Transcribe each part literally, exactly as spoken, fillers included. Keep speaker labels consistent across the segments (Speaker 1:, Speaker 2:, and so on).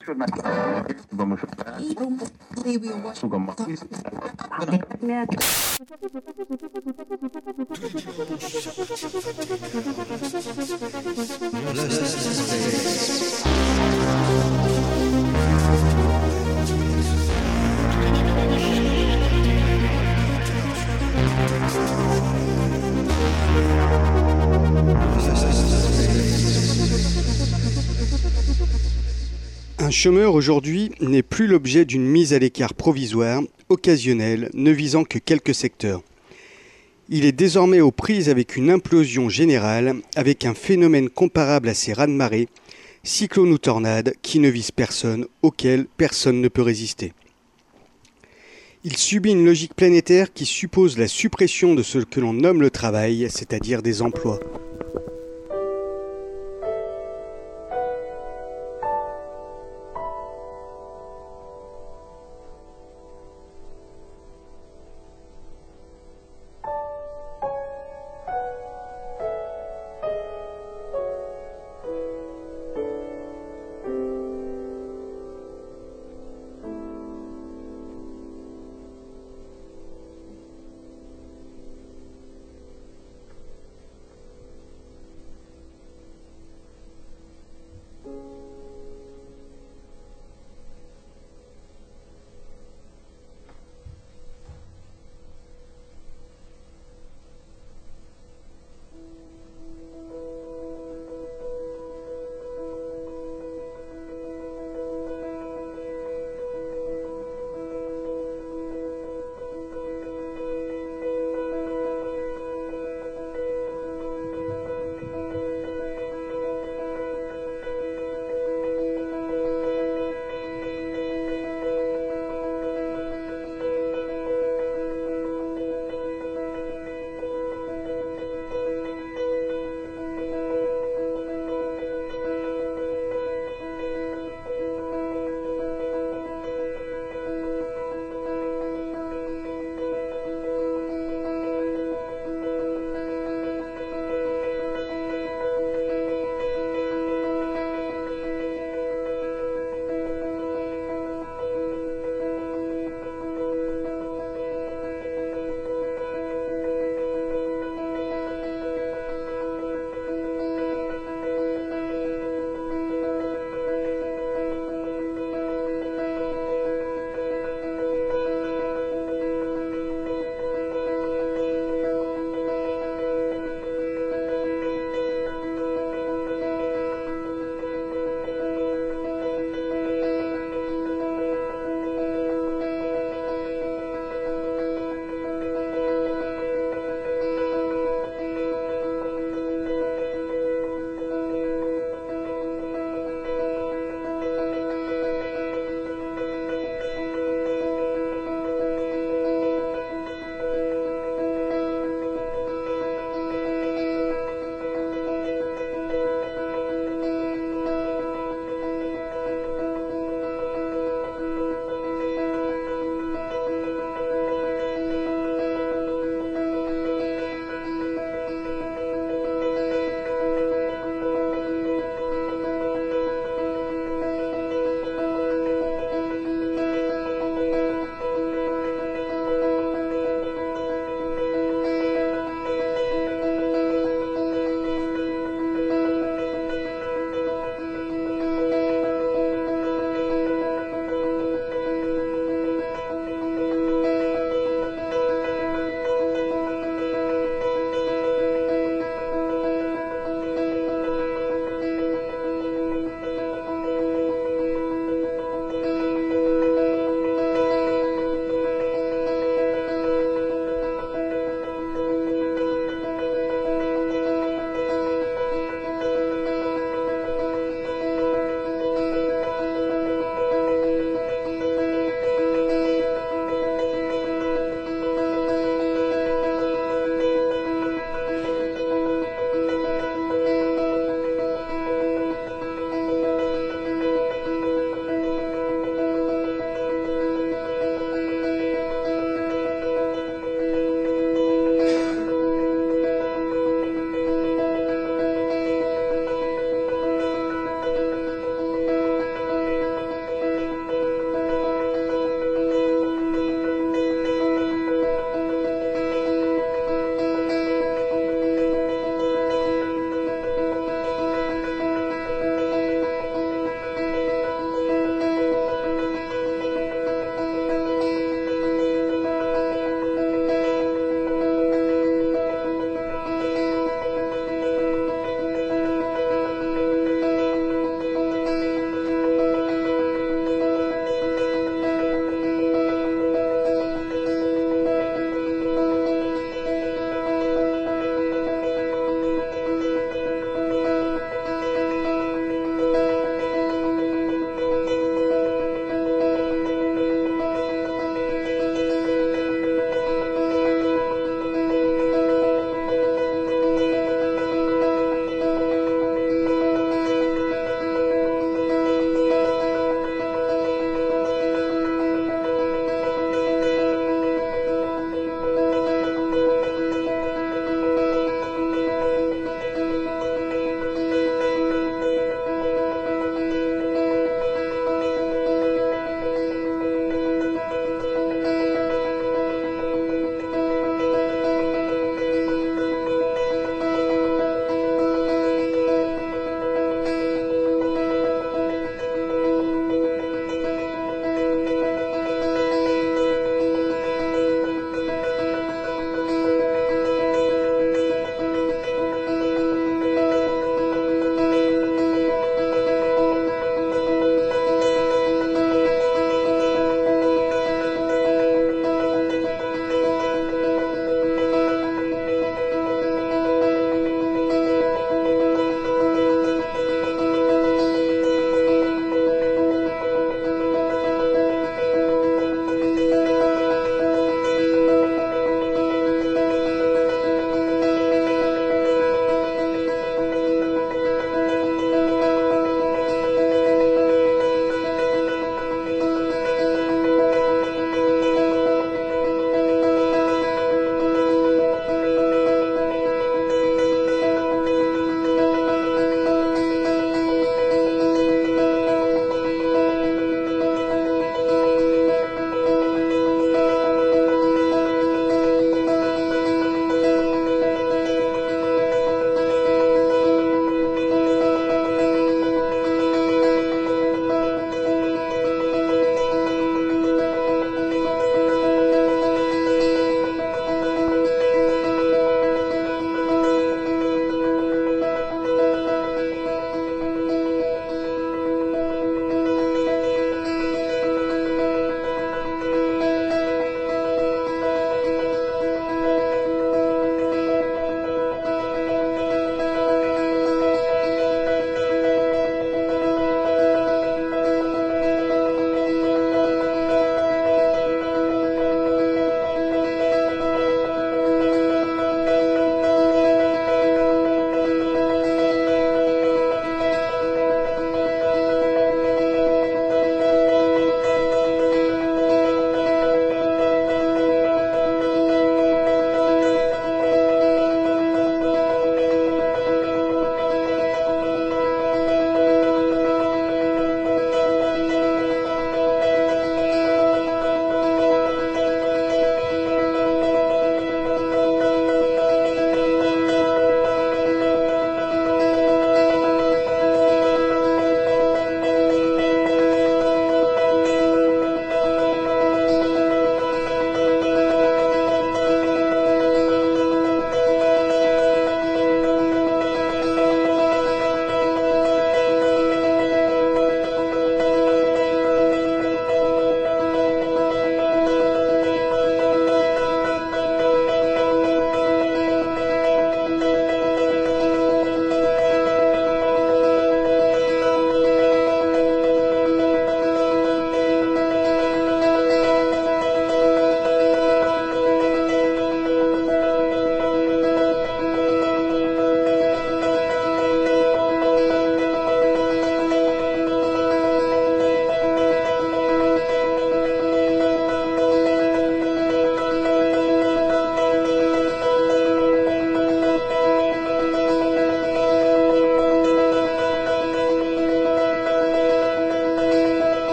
Speaker 1: Un chômeur aujourd'hui n'est plus l'objet d'une mise à l'écart provisoire, occasionnelle, ne visant que quelques secteurs. Il est désormais aux prises avec une implosion générale, avec un phénomène comparable à ces raz-de-marée, cyclones ou tornades, qui ne visent personne, auxquels personne ne peut résister. Il subit une logique planétaire qui suppose la suppression de ce que l'on nomme le travail, c'est-à-dire des emplois.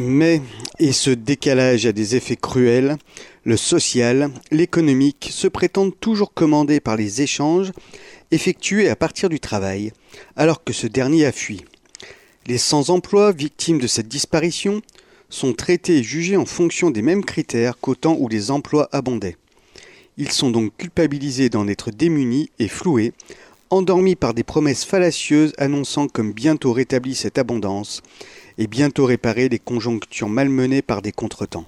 Speaker 1: Mais, et ce décalage a des effets cruels, le social, l'économique se prétendent toujours commandés par les échanges effectués à partir du travail, alors que ce dernier a fui. Les sans-emploi, victimes de cette disparition, sont traités et jugés en fonction des mêmes critères qu'au temps où les emplois abondaient. Ils sont donc culpabilisés d'en être démunis et floués, endormis par des promesses fallacieuses annonçant comme bientôt rétablie cette abondance et bientôt réparer les conjonctures malmenées par des contretemps.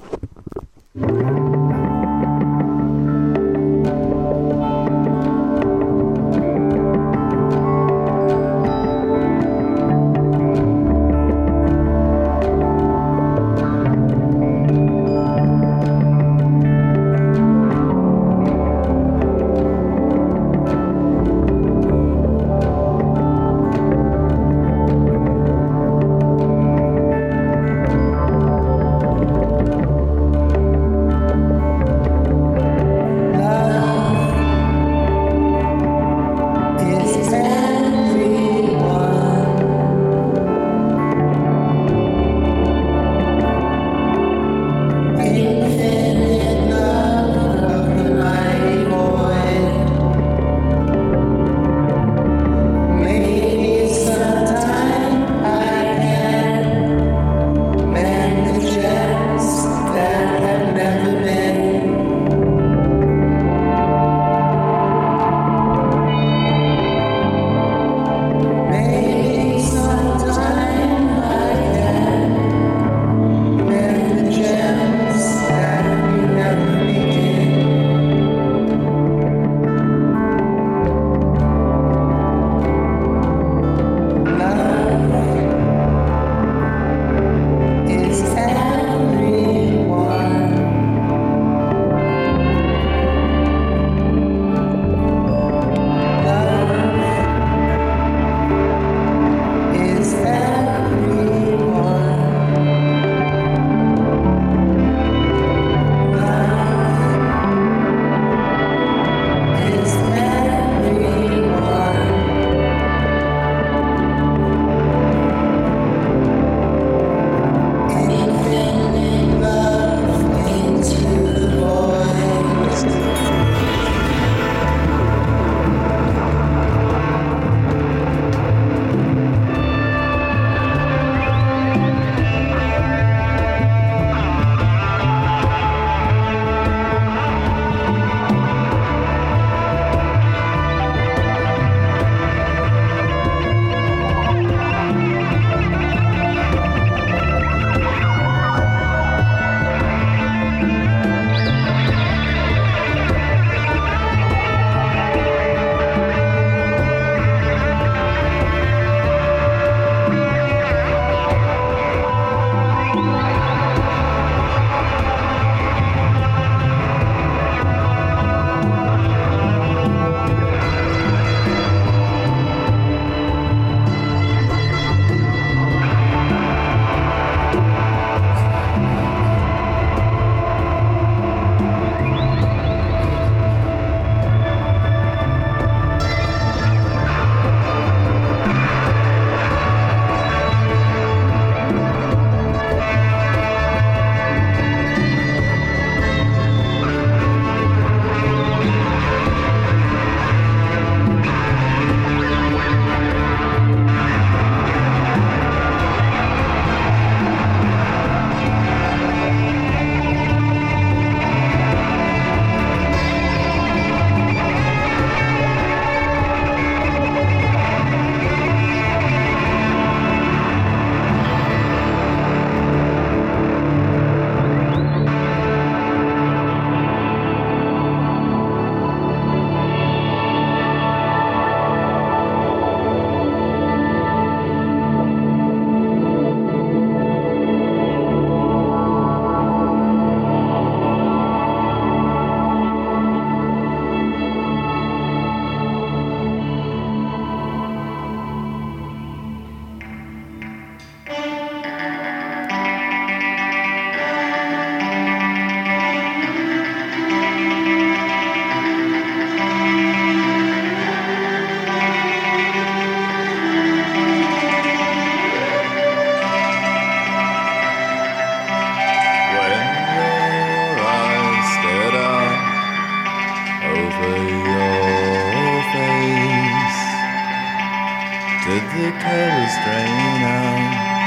Speaker 2: Did the colors drain out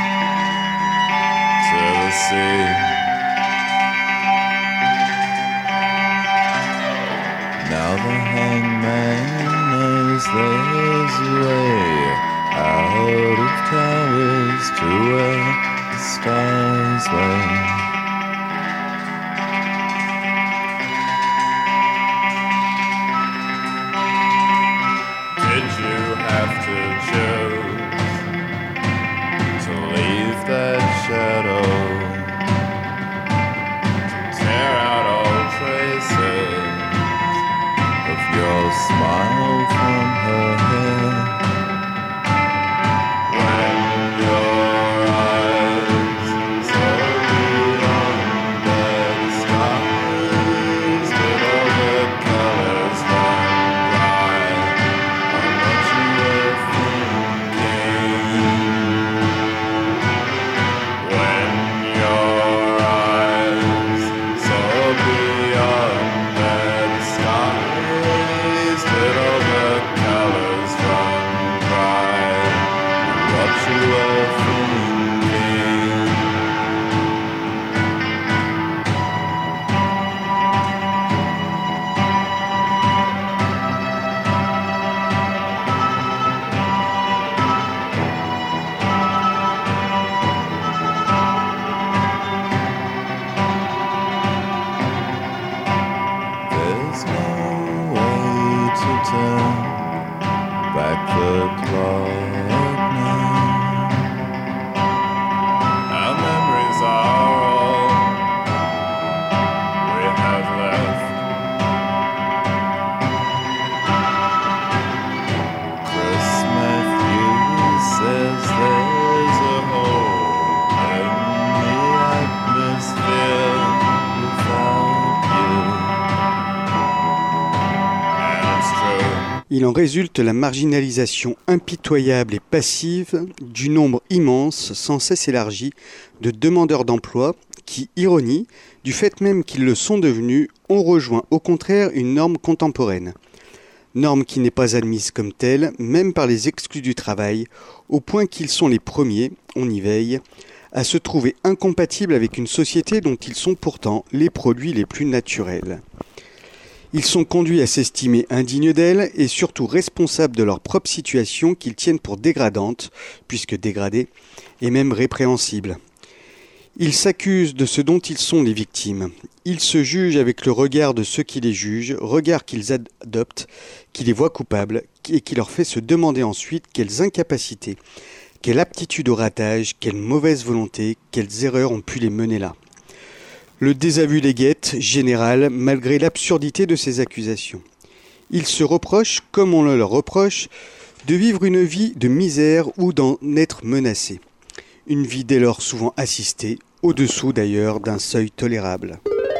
Speaker 2: to the sea? Now the hangman knows there's a way out of towers to where the stars lay. Did you have to choose to leave that shadow, to tear out all traces of your smile from her hair? When your eyes saw beyond that skies, did all the colors run dry on what you were thinking? When your eyes saw beyond that skies, did all the colors run dry on what you were thinking? There's no way to turn back the clock now. Our memories are all we have left. Chris Matthews says there's a hole in the atmosphere without you. And it's true.
Speaker 1: Il en résulte la marginalisation impitoyable et passive du nombre immense, sans cesse élargi, de demandeurs d'emploi qui, ironie, du fait même qu'ils le sont devenus, ont rejoint au contraire une norme contemporaine. Norme qui n'est pas admise comme telle, même par les exclus du travail, au point qu'ils sont les premiers, on y veille, à se trouver incompatibles avec une société dont ils sont pourtant les produits les plus naturels. Ils sont conduits à s'estimer indignes d'elle et surtout responsables de leur propre situation qu'ils tiennent pour dégradante, puisque dégradée, et même répréhensible. Ils s'accusent de ce dont ils sont les victimes. Ils se jugent avec le regard de ceux qui les jugent, regard qu'ils adoptent, qui les voient coupables et qui leur fait se demander ensuite quelles incapacités, quelle aptitude au ratage, quelle mauvaise volonté, quelles erreurs ont pu les mener là. Le désaveu les guette, général, malgré l'absurdité de ces accusations. Ils se reprochent, comme on le leur reproche, de vivre une vie de misère ou d'en être menacés. Une vie dès lors souvent assistée, au-dessous d'ailleurs d'un seuil tolérable.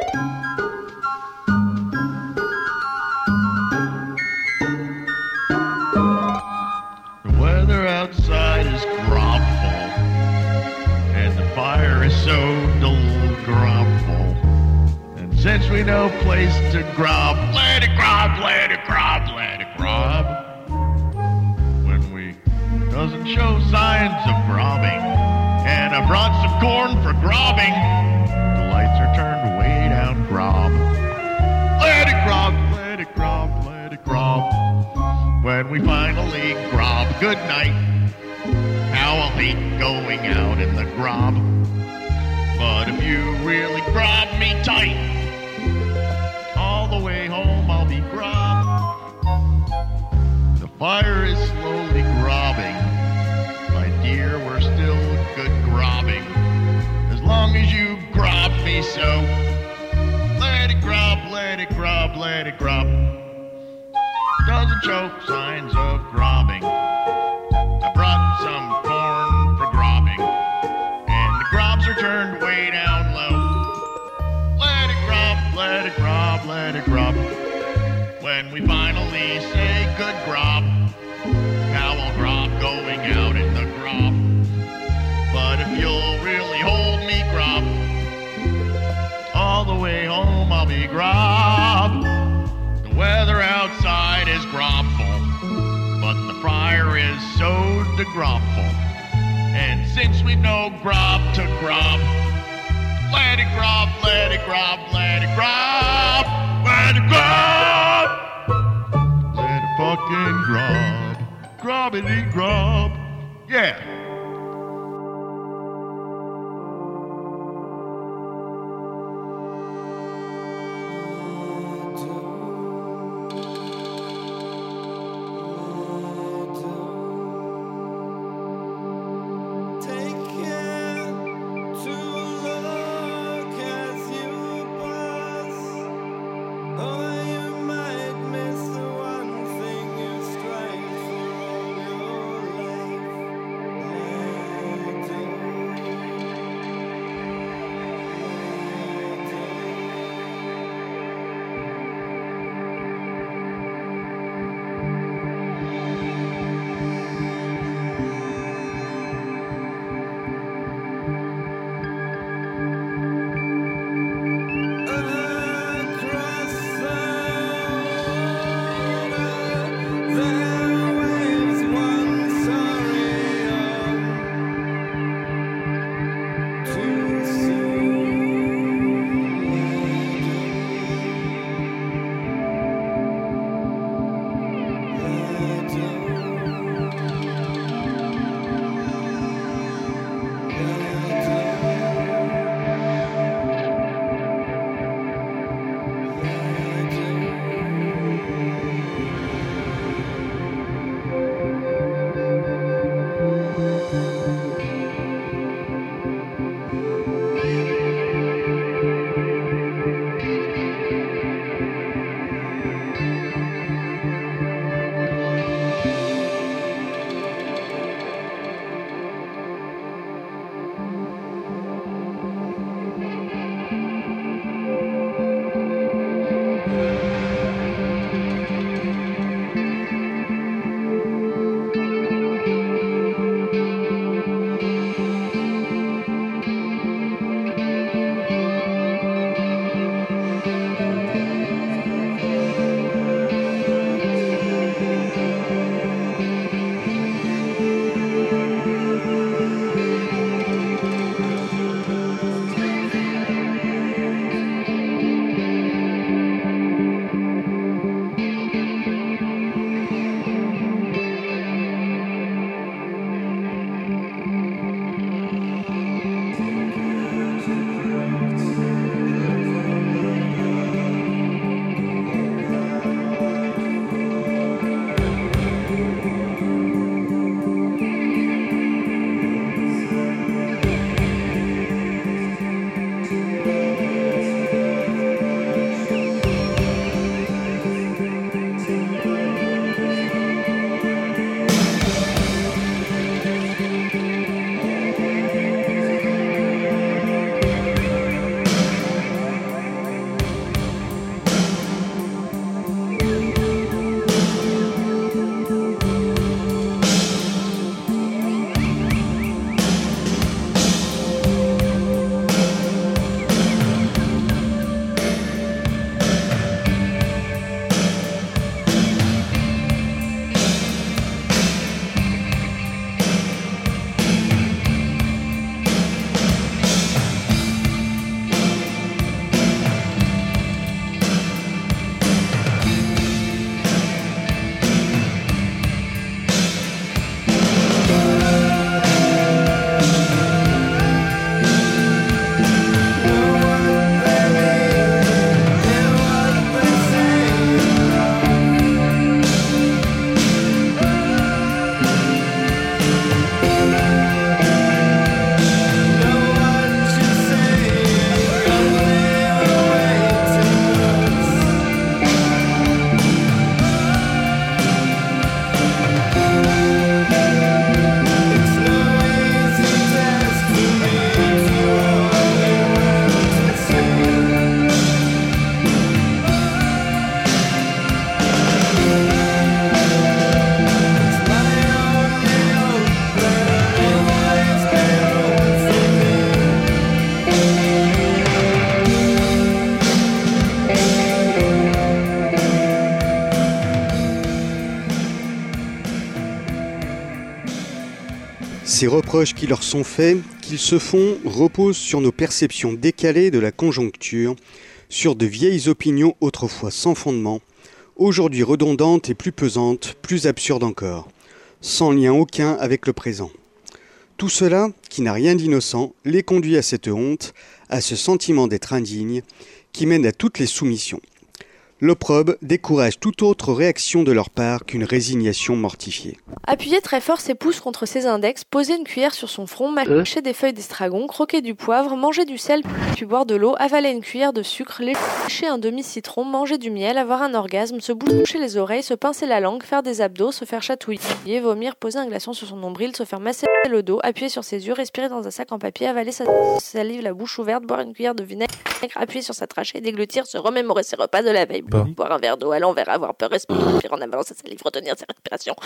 Speaker 3: The weather outside is grobful, and the fire is so dull grobful. And since we no place to grob, let it grob, let it grob, let it grob. When we doesn't show signs of grobbing, and I brought some corn for grobbing, the lights are turned way down grob. Let it grob, let it grob, let it grob. When we finally grob, good night. How I'll hate going out in the grob. But if you really grob me tight, all the way home I'll be grob. The fire is slowly grobbing. My dear, we're still good grobbing. As long as you grob me so. Let it grob, let it grob, let it grob. Doesn't show signs of grobbing. I brought some corn for grobbing, and the grobs are turned way down low. Let it grob, let it grob, let it grob. When we finally say good grob, now I'll grob going out in the grob. But if you'll really hold me grob, all the way home I'll be grob. The weather outside is grobful, but the fire is so to gromful. And since we know grob to grob, let it grob, let it grob, let it grob, let it grob, let it fucking grob, grobbity grob, yeah.
Speaker 4: Strike for all your life.
Speaker 1: Ces reproches qui leur sont faits, qu'ils se font, reposent sur nos perceptions décalées de la conjoncture, sur de vieilles opinions autrefois sans fondement, aujourd'hui redondantes et plus pesantes, plus absurdes encore, sans lien aucun avec le présent. Tout cela, qui n'a rien d'innocent, les conduit à cette honte, à ce sentiment d'être indigne, qui mène à toutes les soumissions. L'opprobre décourage toute autre réaction de leur part qu'une résignation mortifiée.
Speaker 4: Appuyer très fort ses pouces contre ses index, poser une cuillère sur son front, mâcher des feuilles d'estragon, croquer du poivre, manger du sel, puis boire de l'eau, avaler une cuillère de sucre, lécher un demi-citron, manger du miel, avoir un orgasme, se boucher les oreilles, se pincer la langue, faire des abdos, se faire chatouiller, vomir, poser un glaçon sur son nombril, se faire masser le dos, appuyer sur ses yeux, respirer dans un sac en papier, avaler sa salive la bouche ouverte, boire une cuillère de vinaigre, appuyer sur sa trachée, déglutir, se remémorer ses repas de la veille. Bon. Boire un verre d'eau à l'envers, avoir peur, respirer en avalant sa salive, retenir sa respiration.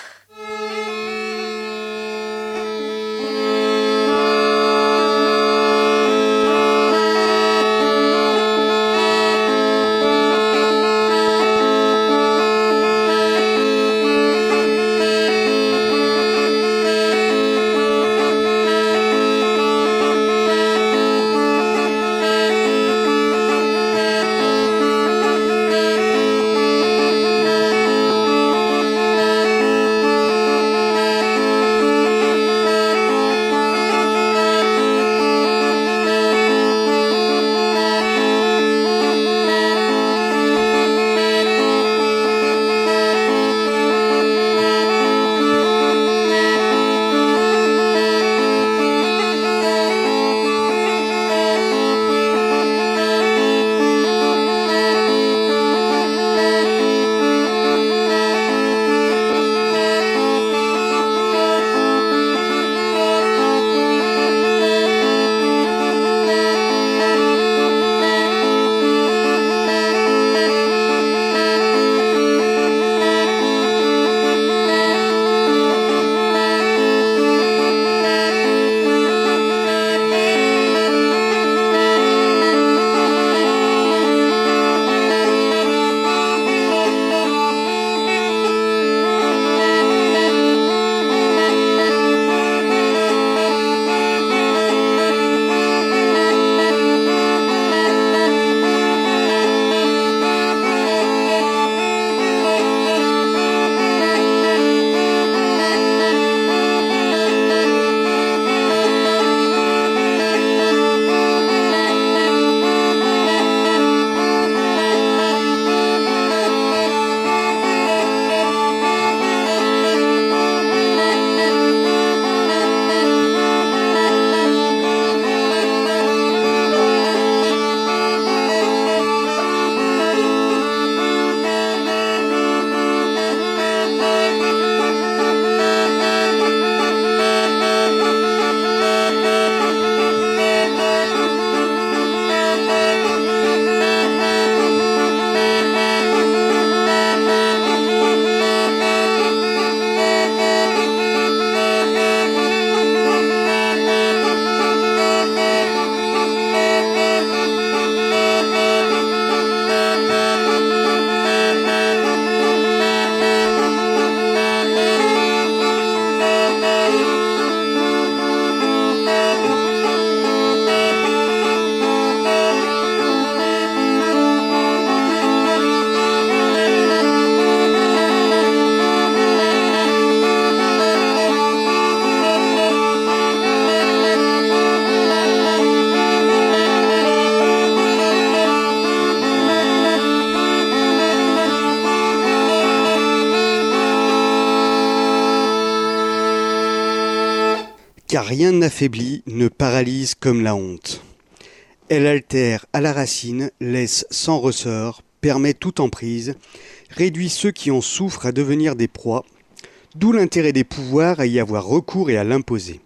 Speaker 1: Car rien n'affaiblit, ne paralyse comme la honte. Elle altère à la racine, laisse sans ressort, permet toute emprise, réduit ceux qui en souffrent à devenir des proies, d'où l'intérêt des pouvoirs à y avoir recours et à l'imposer.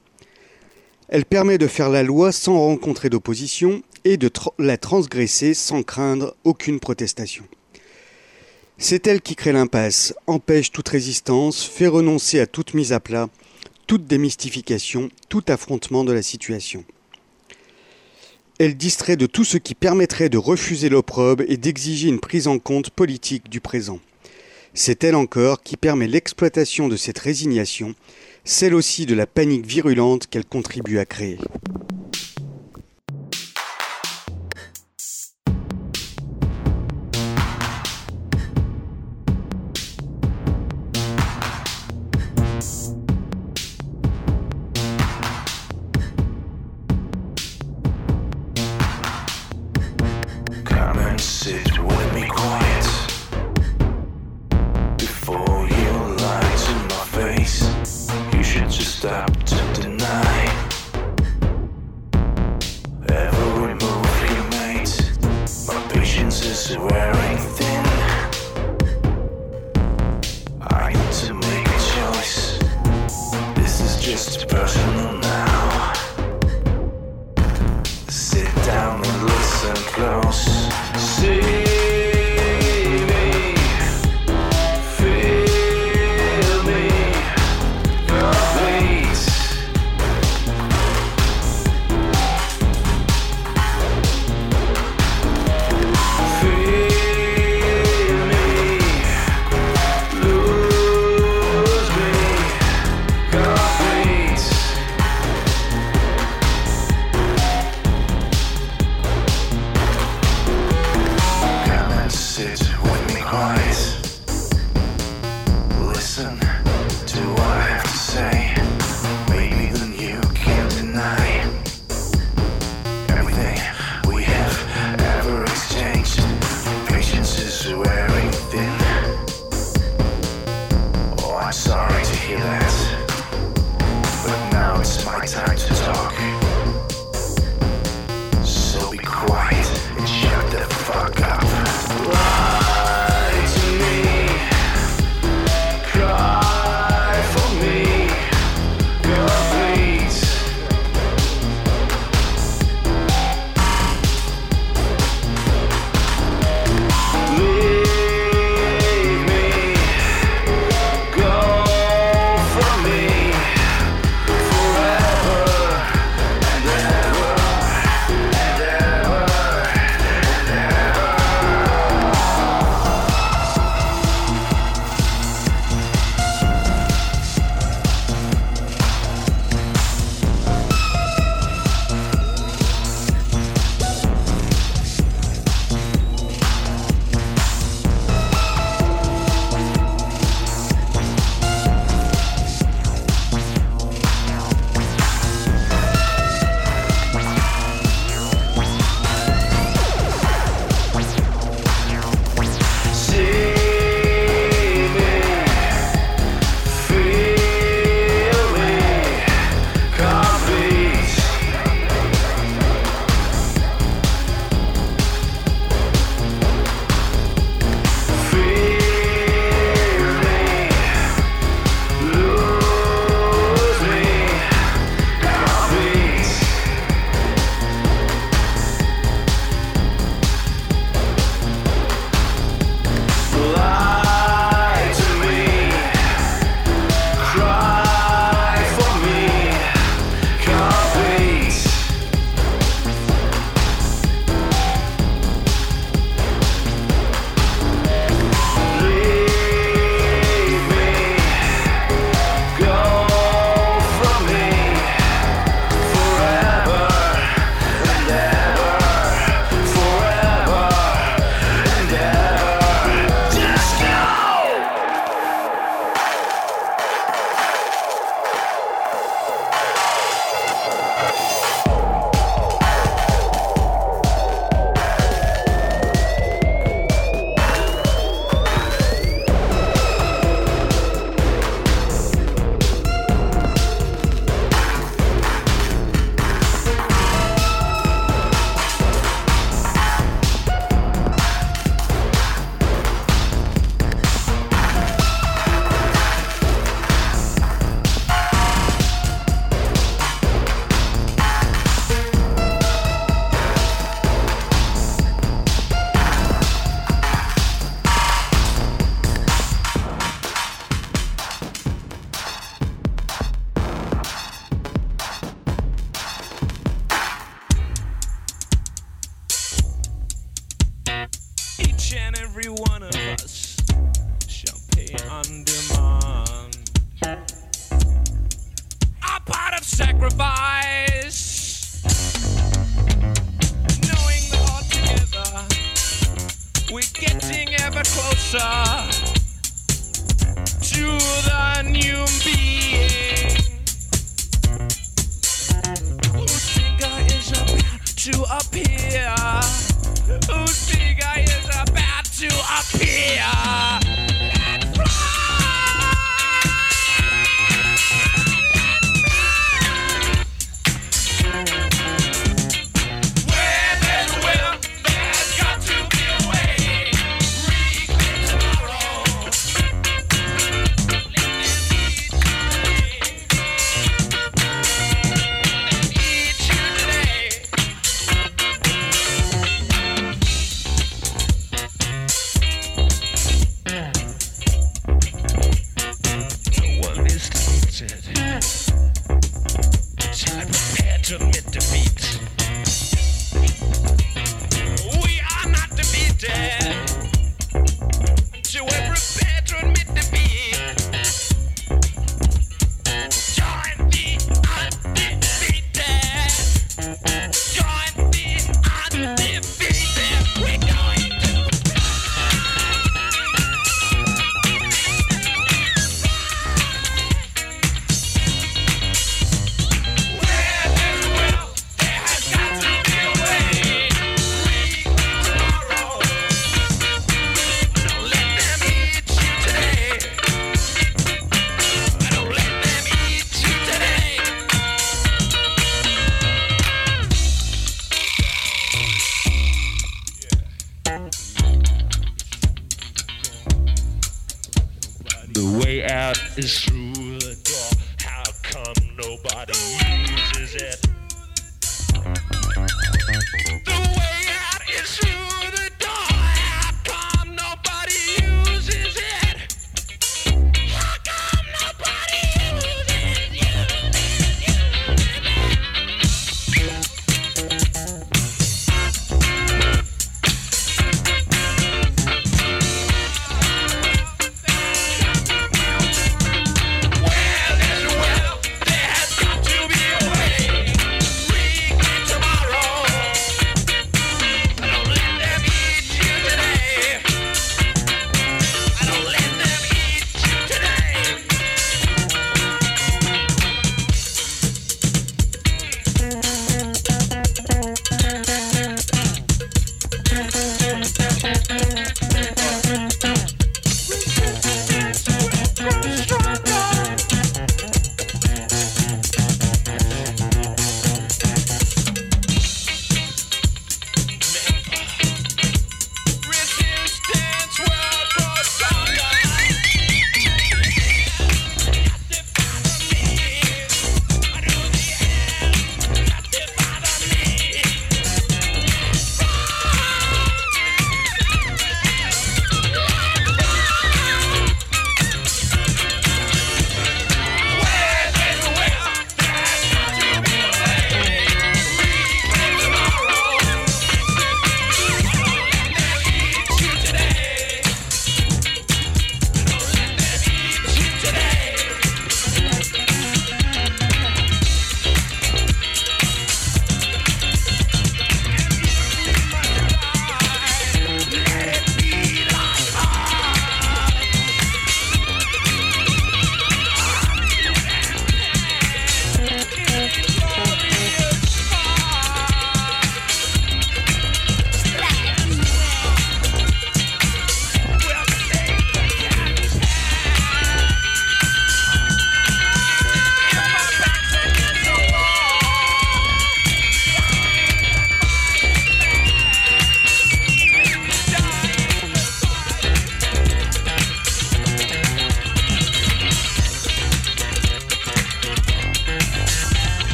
Speaker 1: Elle permet de faire la loi sans rencontrer d'opposition et de tr- la transgresser sans craindre aucune protestation. C'est elle qui crée l'impasse, empêche toute résistance, fait renoncer à toute mise à plat, toute démystification, tout affrontement de la situation. Elle distrait de tout ce qui permettrait de refuser l'opprobre et d'exiger une prise en compte politique du présent. C'est elle encore qui permet l'exploitation de cette résignation, celle aussi de la panique virulente qu'elle contribue à créer.
Speaker 5: Sit with me quiet before you lie to my face. You should just stop to deny every move you made. My patience is wearing thin. I need to make a choice. This is just personal now. Sit down and listen close. See me, feel me, complete. Feel me, lose me, complete. sacrifice, knowing that all together we're getting ever closer to the new being whose figure is about to appear, whose figure is about to appear. Is through the door. How come nobody uses it? The way out is through the door. How come nobody uses it? How come nobody uses Where there's a will, there has got to be a way.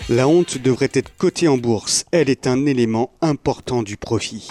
Speaker 1: La honte devrait être cotée en bourse. Elle est un élément important du profit.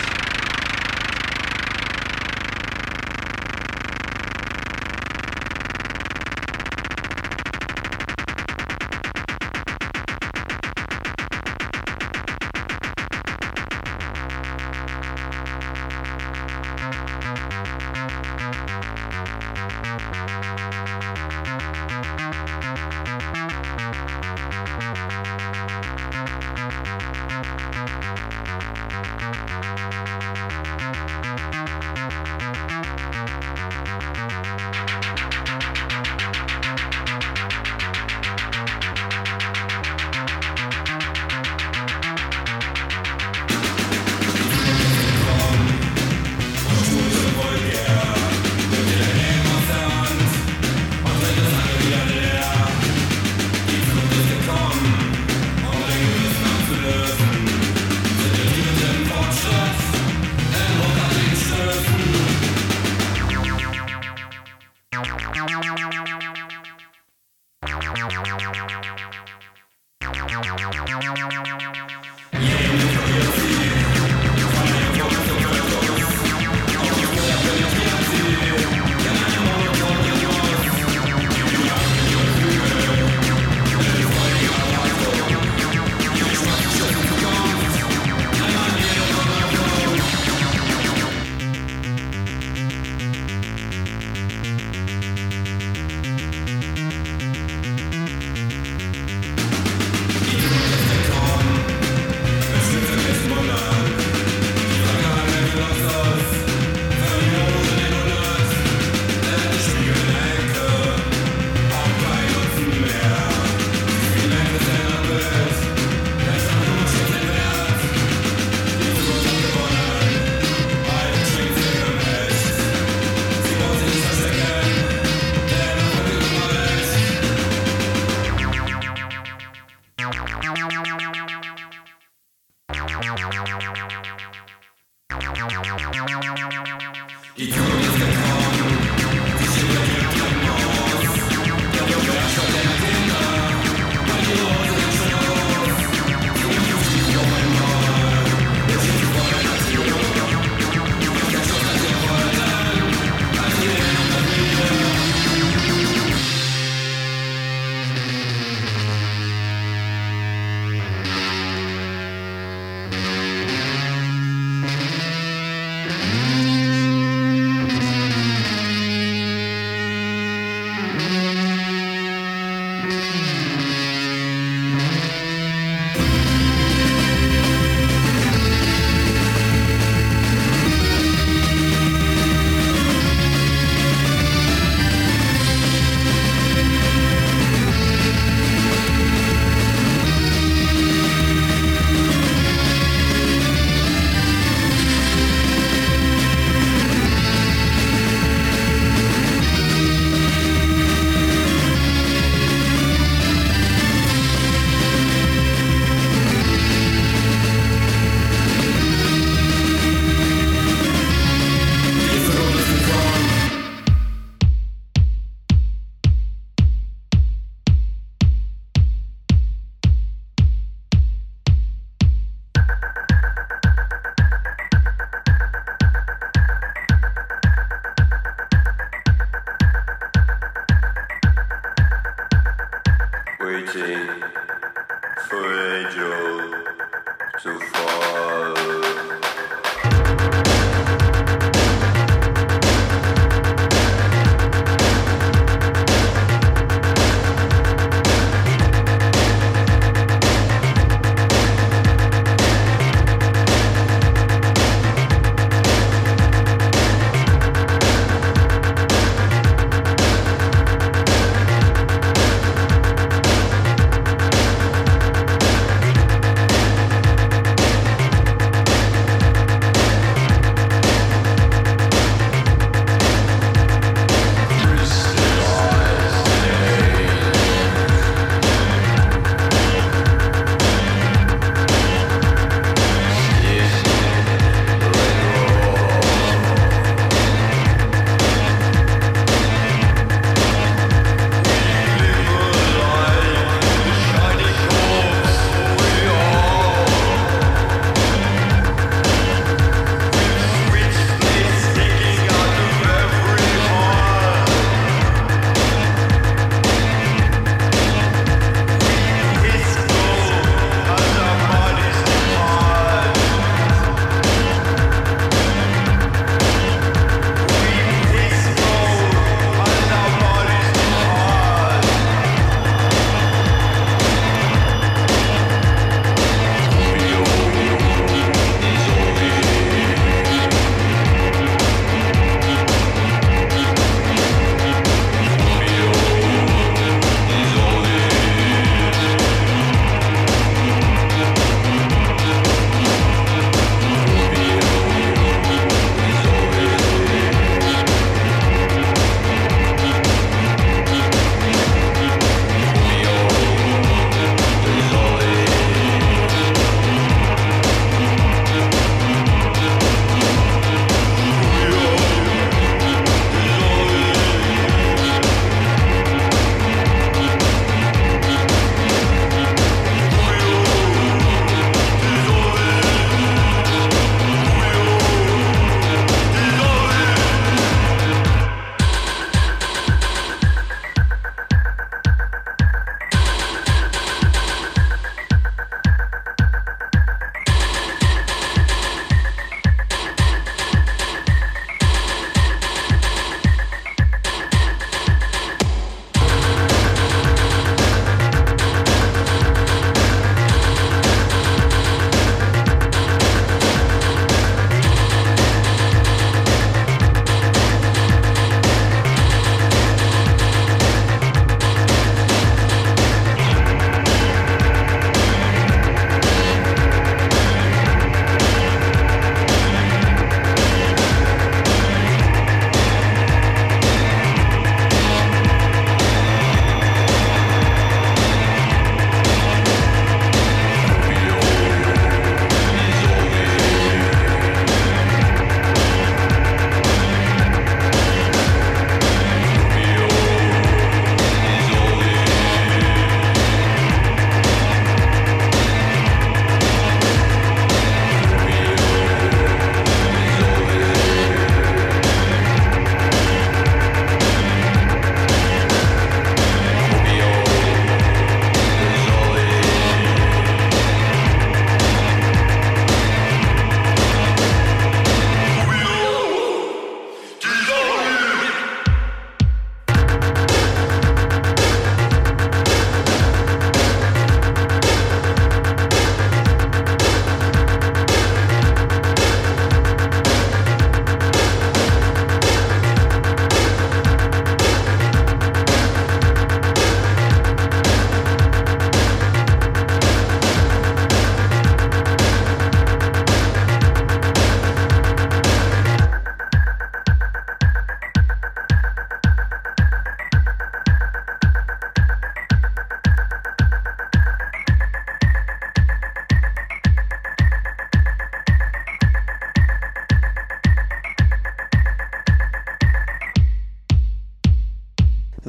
Speaker 2: Waiting for angel to fall.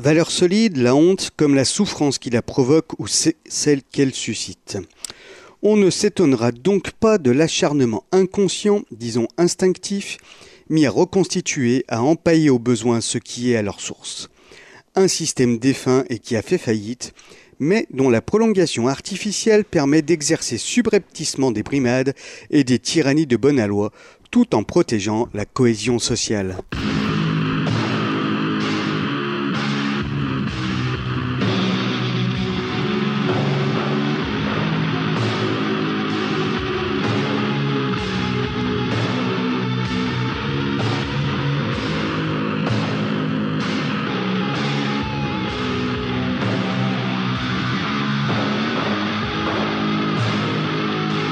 Speaker 1: Valeur solide, la honte comme la souffrance qui la provoque ou celle qu'elle suscite. On ne s'étonnera donc pas de l'acharnement inconscient, disons instinctif, mis à reconstituer, à empailler au besoin ce qui est à leur source. Un système défunt et qui a fait faillite, mais dont la prolongation artificielle permet d'exercer subrepticement des brimades et des tyrannies de bonne aloi, tout en protégeant la cohésion sociale.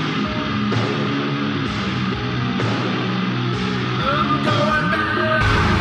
Speaker 5: I'm going back.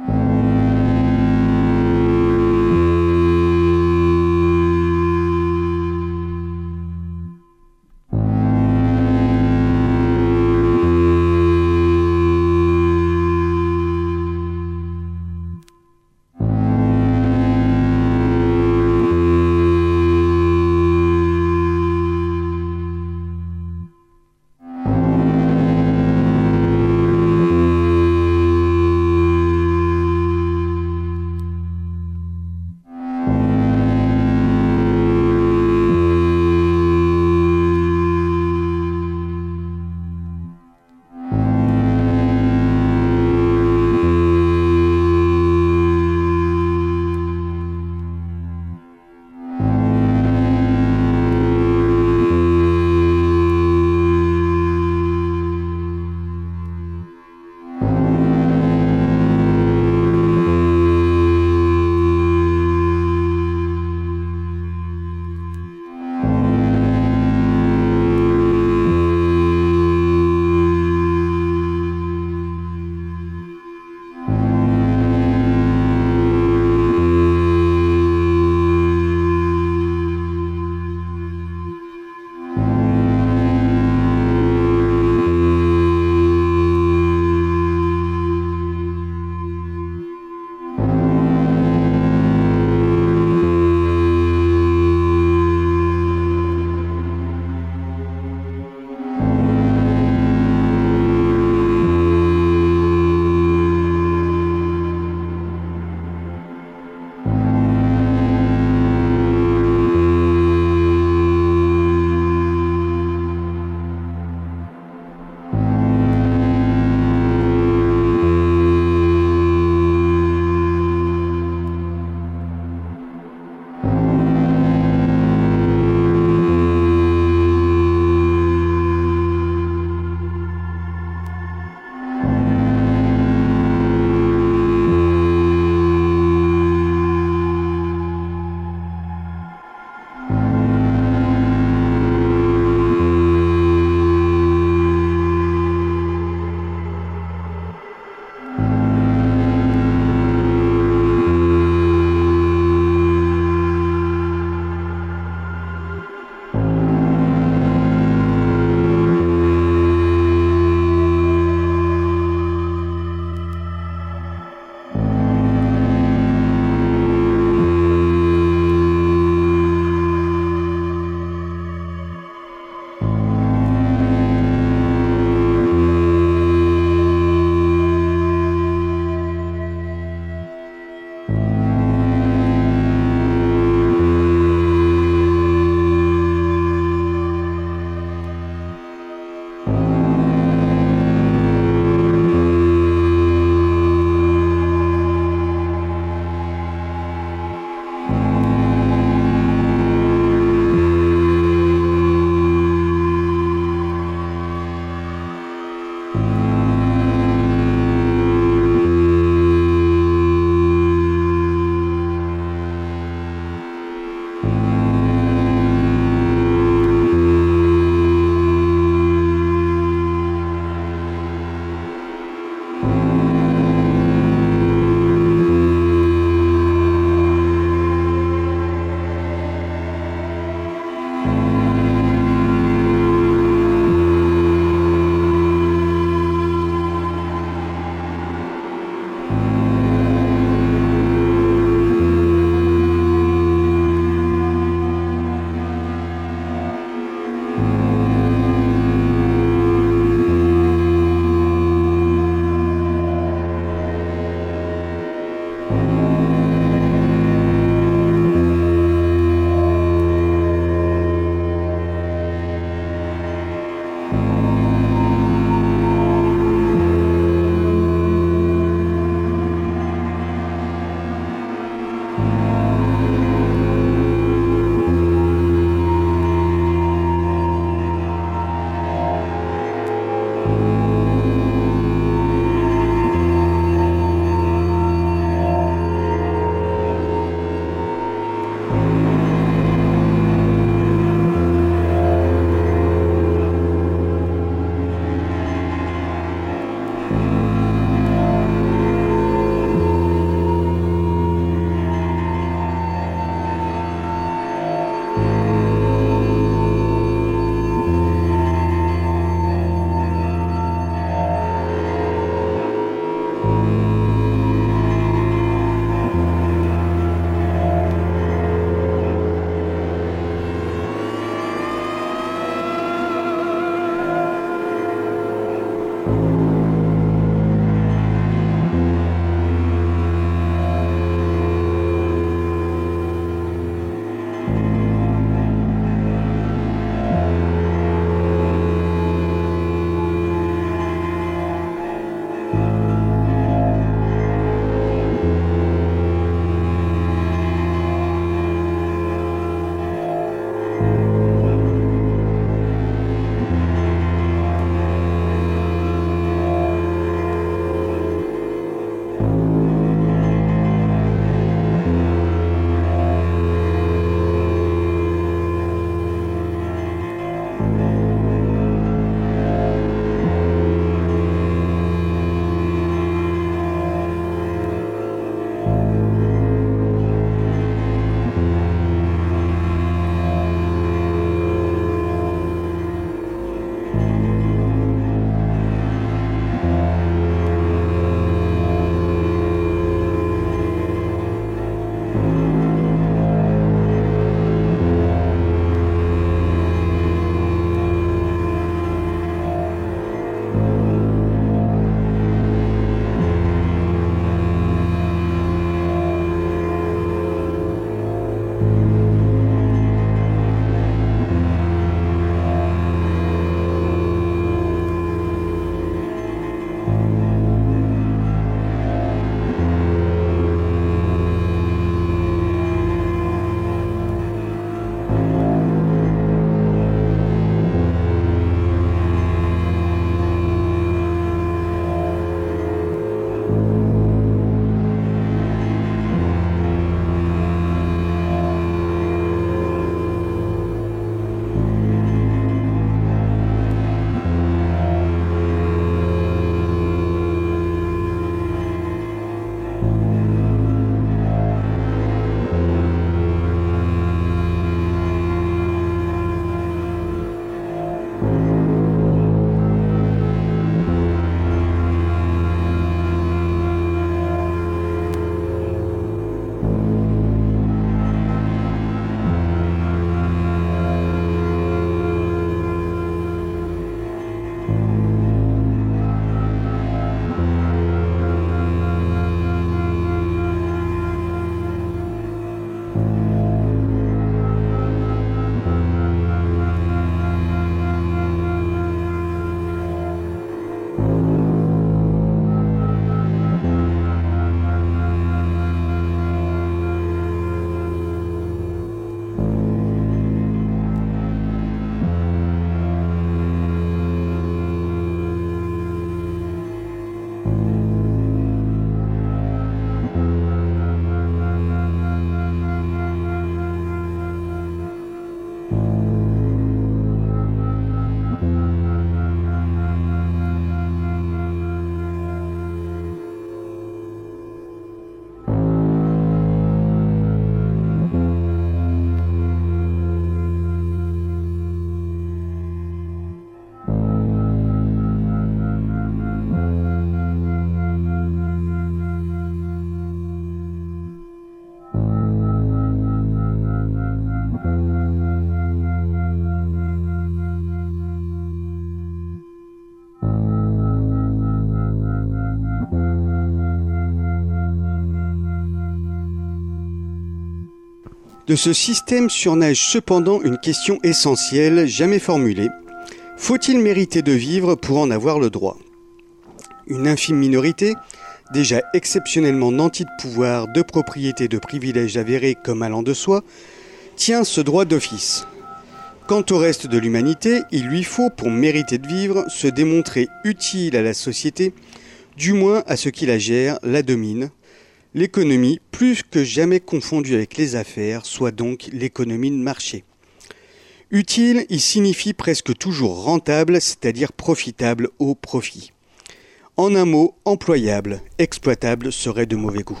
Speaker 1: De ce système surnage cependant une question essentielle, jamais formulée. Faut-il mériter de vivre pour en avoir le droit ? Une infime minorité, déjà exceptionnellement nantie de pouvoir, de propriété, de privilèges avérés comme allant de soi, tient ce droit d'office. Quant au reste de l'humanité, il lui faut, pour mériter de vivre, se démontrer utile à la société, du moins à ceux qui la gèrent, la dominent. L'économie, plus que jamais confondue avec les affaires, soit donc l'économie de marché. Utile, il signifie presque toujours rentable, c'est-à-dire profitable au profit. En un mot, employable, exploitable serait de mauvais goût.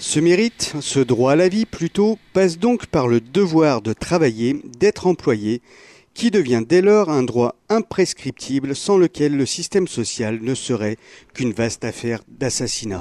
Speaker 1: Ce mérite, ce droit à la vie plutôt, passe donc par le devoir de travailler, d'être employé, qui devient dès lors un droit imprescriptible sans lequel le système social ne serait qu'une vaste affaire d'assassinat.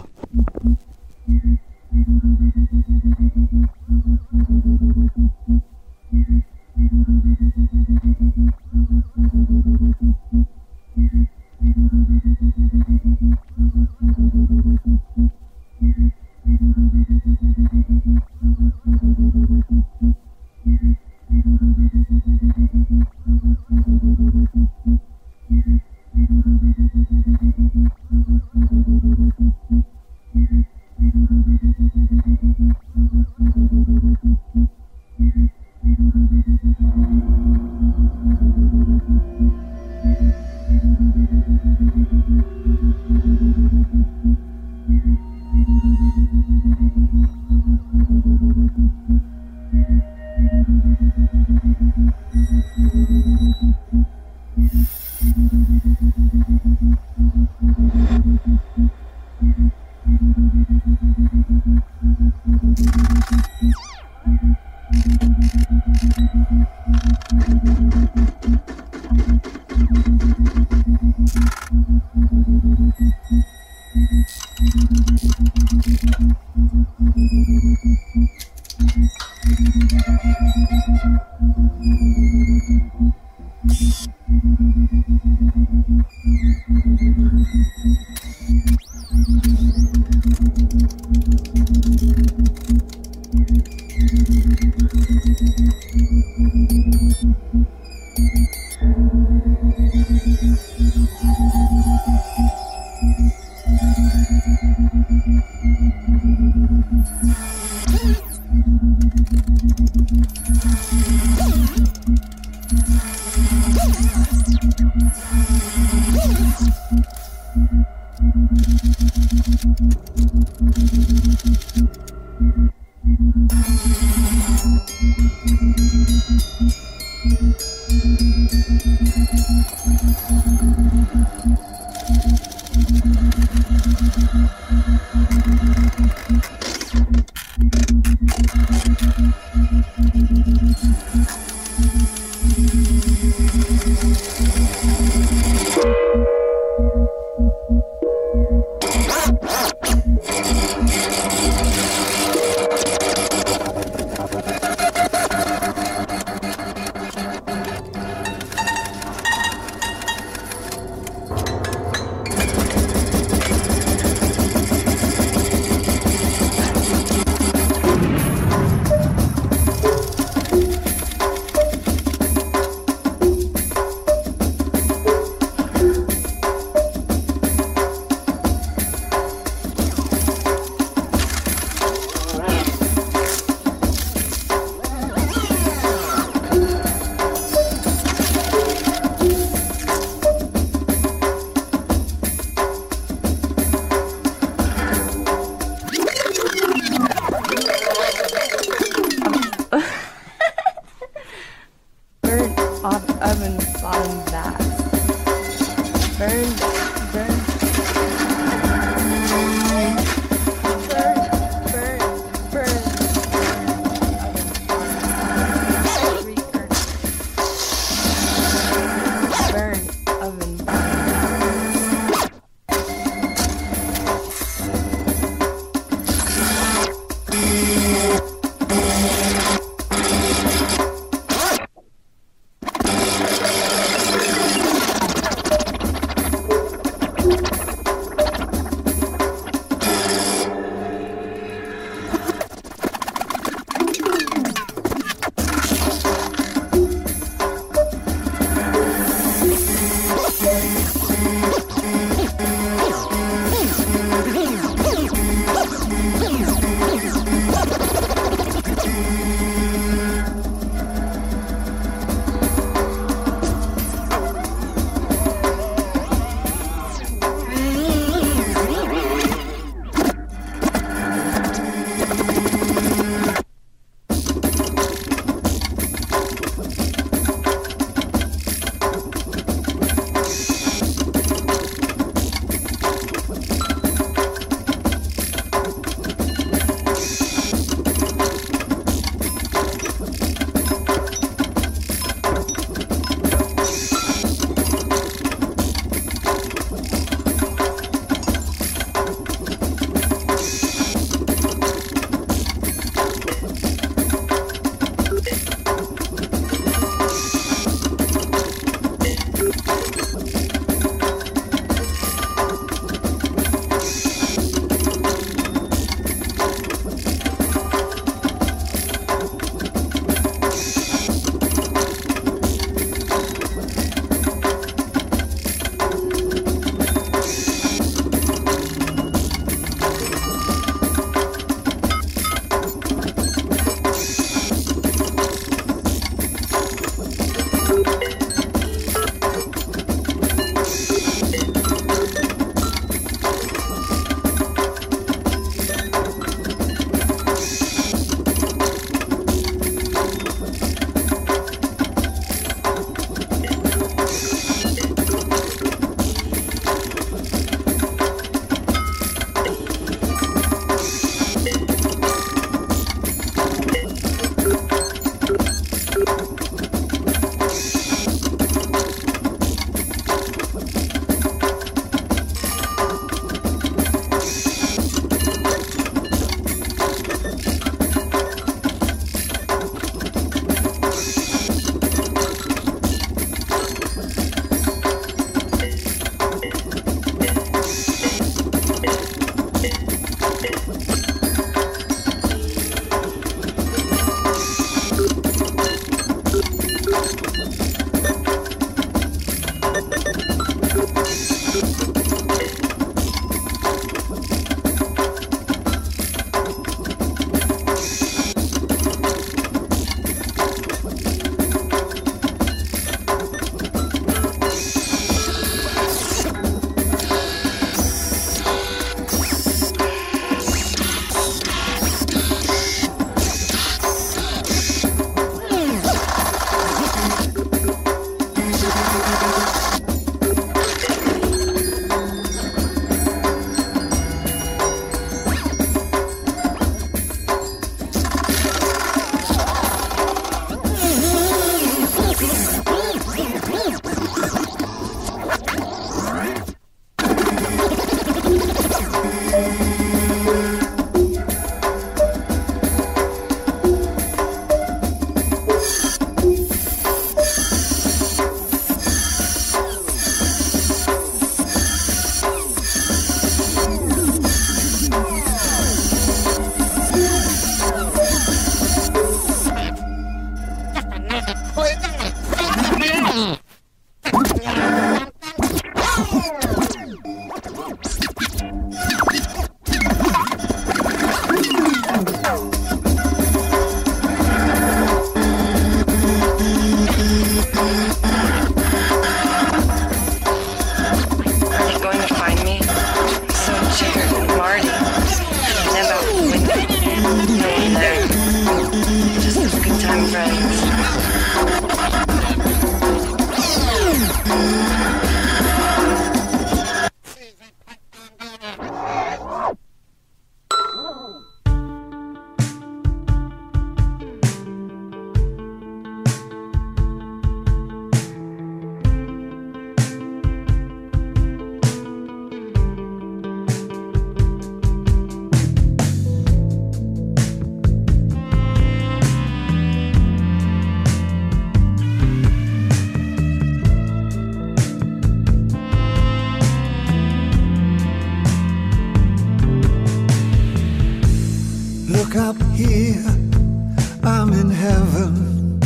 Speaker 6: Look up here, I'm in heaven.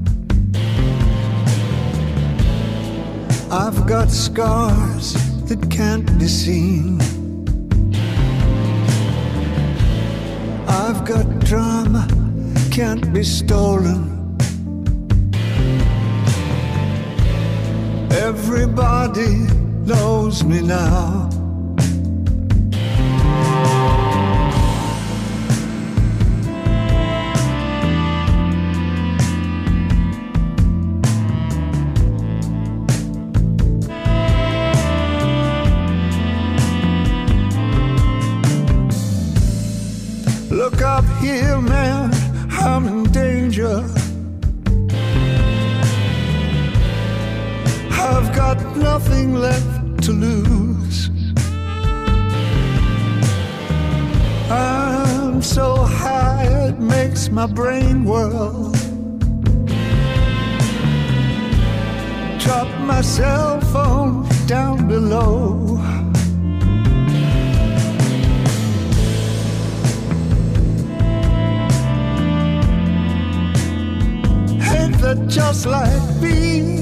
Speaker 6: I've got scars that can't be seen. I've got drama, can't be stolen. Everybody knows me now. Look up here, man, I'm in danger. I've got nothing left to lose. I'm so high it makes my brain whirl. Drop my cell phone down below. Ain't that just like me?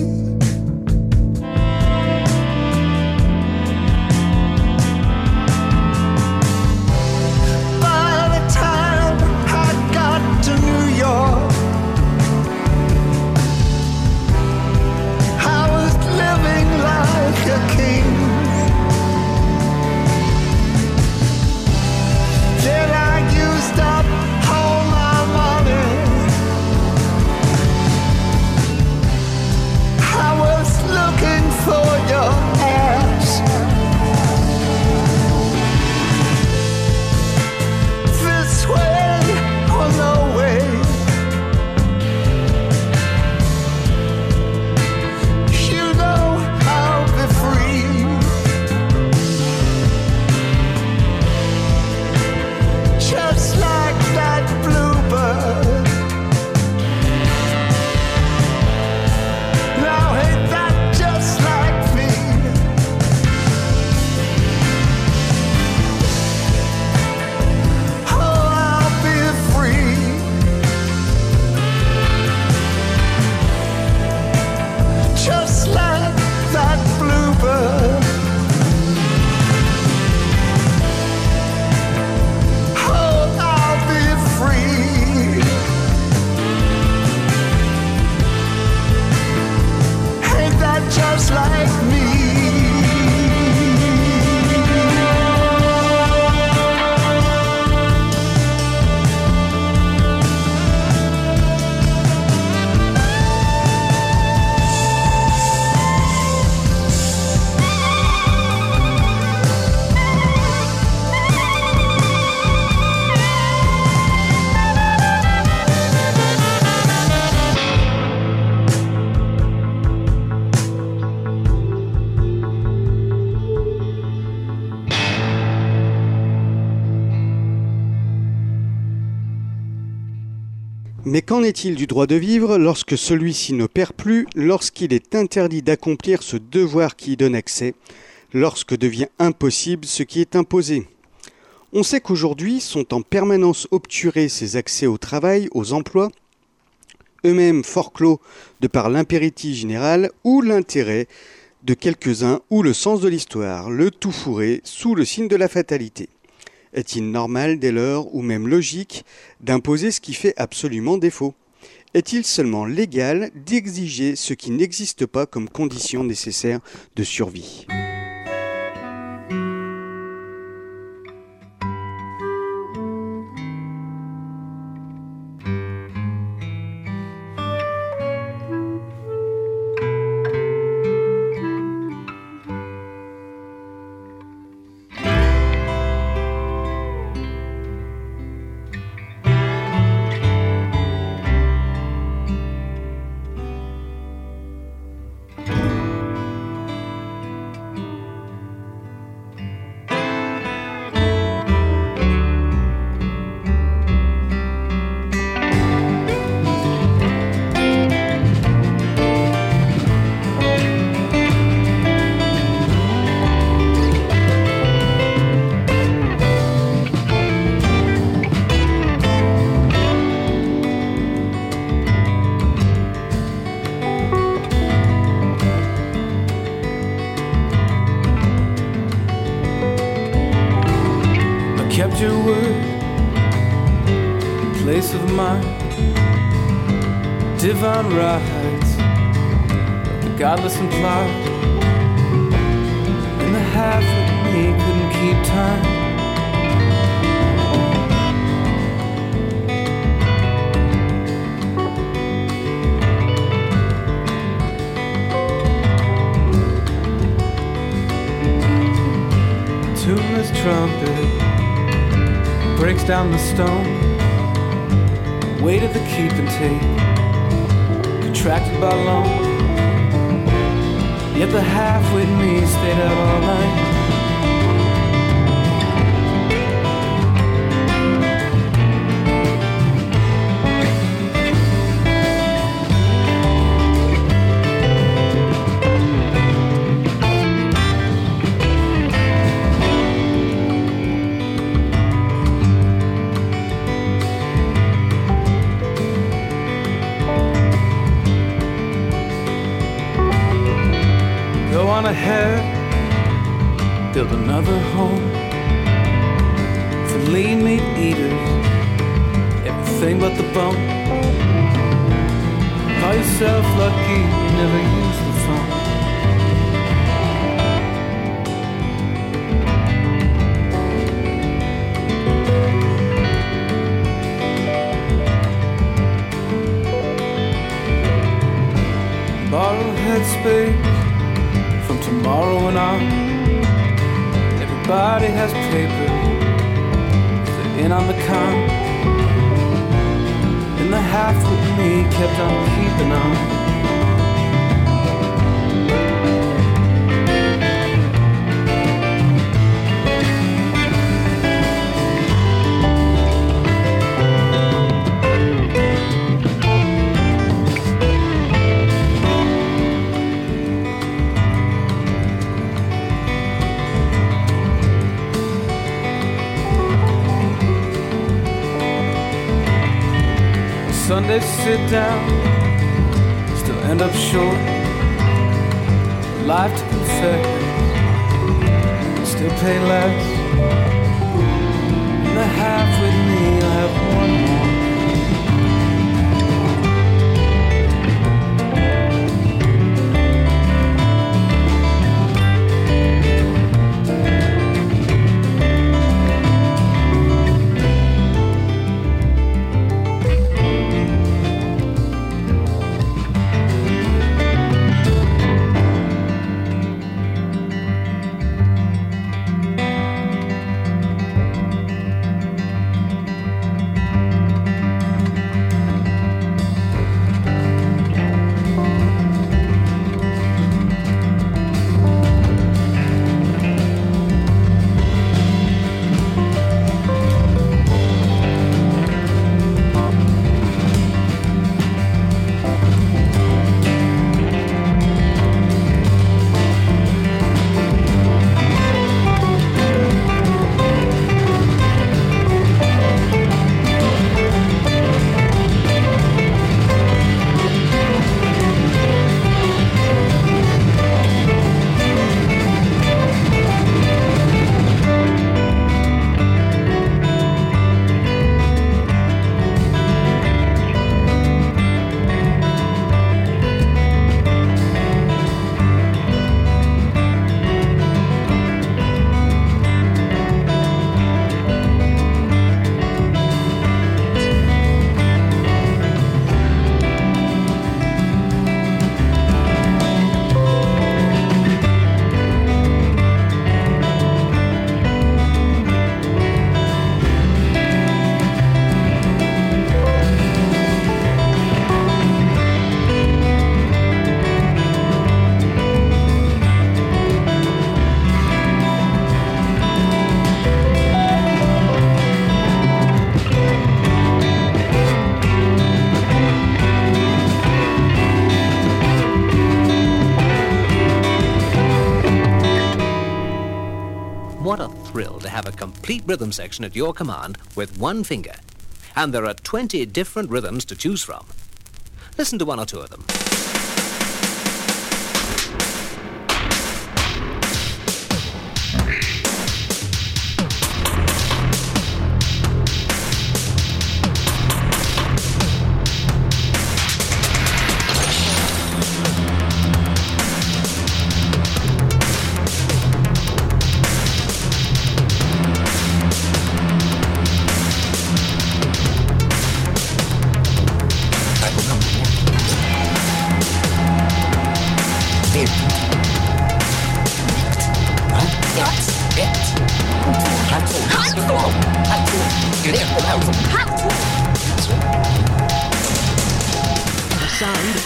Speaker 1: Mais qu'en est-il du droit de vivre lorsque celui-ci n'opère plus, lorsqu'il est interdit d'accomplir ce devoir qui y donne accès, lorsque devient impossible ce qui est imposé ? On sait qu'aujourd'hui sont en permanence obturés ces accès au travail, aux emplois, eux-mêmes fort clos de par l'impératif général ou l'intérêt de quelques-uns ou le sens de l'histoire, le tout fourré sous le signe de la fatalité. Est-il normal dès lors, ou même logique, d'imposer ce qui fait absolument défaut ? Est-il seulement légal d'exiger ce qui n'existe pas comme condition nécessaire de survie ?
Speaker 7: divine rights, the godless implied. And the half of me couldn't keep time. Tuneless trumpet breaks down the stone. Weight of the keep and take, contracted by loan. Yet the half-wit me stayed out all night. Ahead, build another home for lean meat eaters, everything but the bone. Call yourself lucky you never used the phone. Borrow headspace tomorrow and on. Everybody has paper, they're in on the con. And the half with me kept on keeping on. Sundays sit down, still end up short. Life to confess, still pay less. And the half with me, I'll have one more.
Speaker 8: What a thrill to have a complete rhythm section at your command with one finger. And there are twenty different rhythms to choose from. Listen to one or two of them.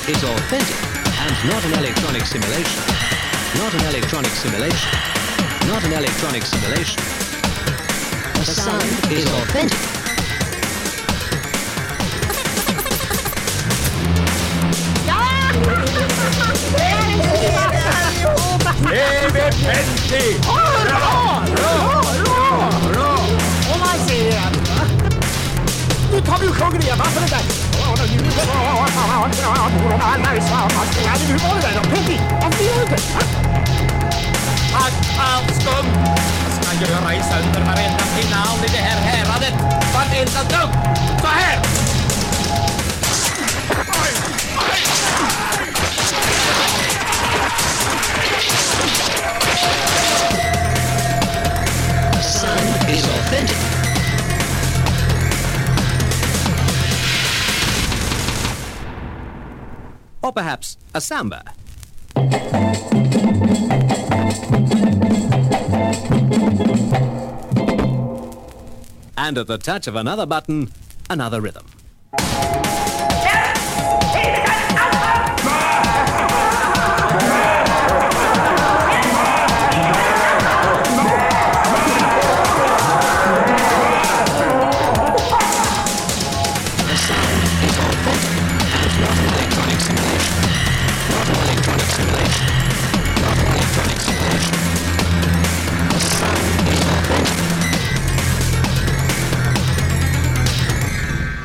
Speaker 8: is authentic and not an electronic simulation. Not an electronic simulation. Not an electronic simulation. The sound is authentic.
Speaker 9: Takk av skum. Skal gjøre i sønder varenda final i det her heradet. Varenda dugg. Så her.
Speaker 8: Sound is authentic. Or perhaps a samba. And at the touch of another button, another rhythm.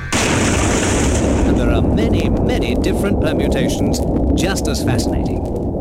Speaker 8: Many, many different permutations, just as fascinating.